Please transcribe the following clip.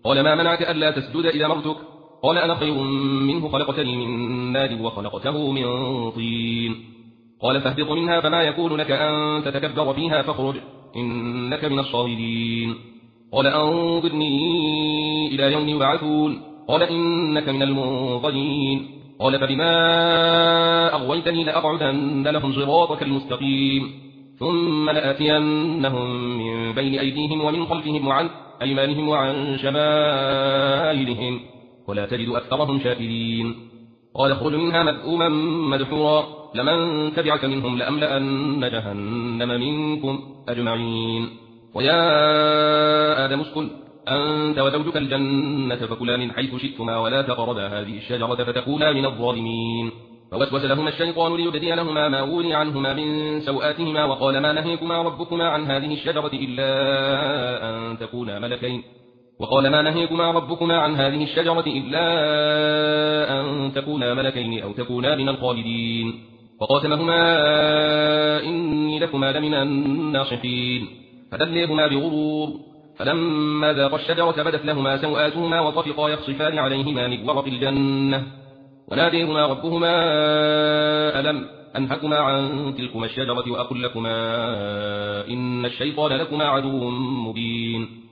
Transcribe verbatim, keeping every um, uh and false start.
قال ما منعك ألا تسجد إذا أمرتك؟ قال أنا خير منه، خلقتني من نار وخلقته من طين. قال فاهبط منها فما يكون لك أن تتكبر فيها فاخرج إنك من الصاغرين. قال أنظرني إلى يوم يبعثون. قال إنك من المنظرين. قال فبما أغويتني لأقعدن لهم صراطك المستقيم ثم لآتينهم من بين أيديهم ومن خلفهم وعن أيمانهم وعن شمائلهم ولا تجد أكثرهم شاكرين. قال اخرج منها مذءوما مدحورا لمن تبعك منهم لأملأن جهنم منكم أجمعين. ويا آدم اسكن أنت وزوجك الجنة فكلا من حيث شئتما ولا تقربا هذه الشجرة فتكونا من الظالمين. فوسوس لهما الشيطان ليبدي لهما ما وري عنهما من سوآتهما وقال ما نهيكما ربكما عن هذه الشجرة إلا أن تكونا ملكين وقال ما نهيكما ربكما عن هذه الشجرة إلا أن تكونا ملكين أو تكونا من الخالدين. وقاتمهما إني لكما لمن الناصحين فدليهما بغرور فلما ذاقا الشجرة بدت لهما سوآتهما وطفقا يخصفان عليهما من ورق الجنة وناديهما ربهما ألم أنهكما عن تلكما الشجرة وأقل لكما إن الشيطان لكما عدو مبين.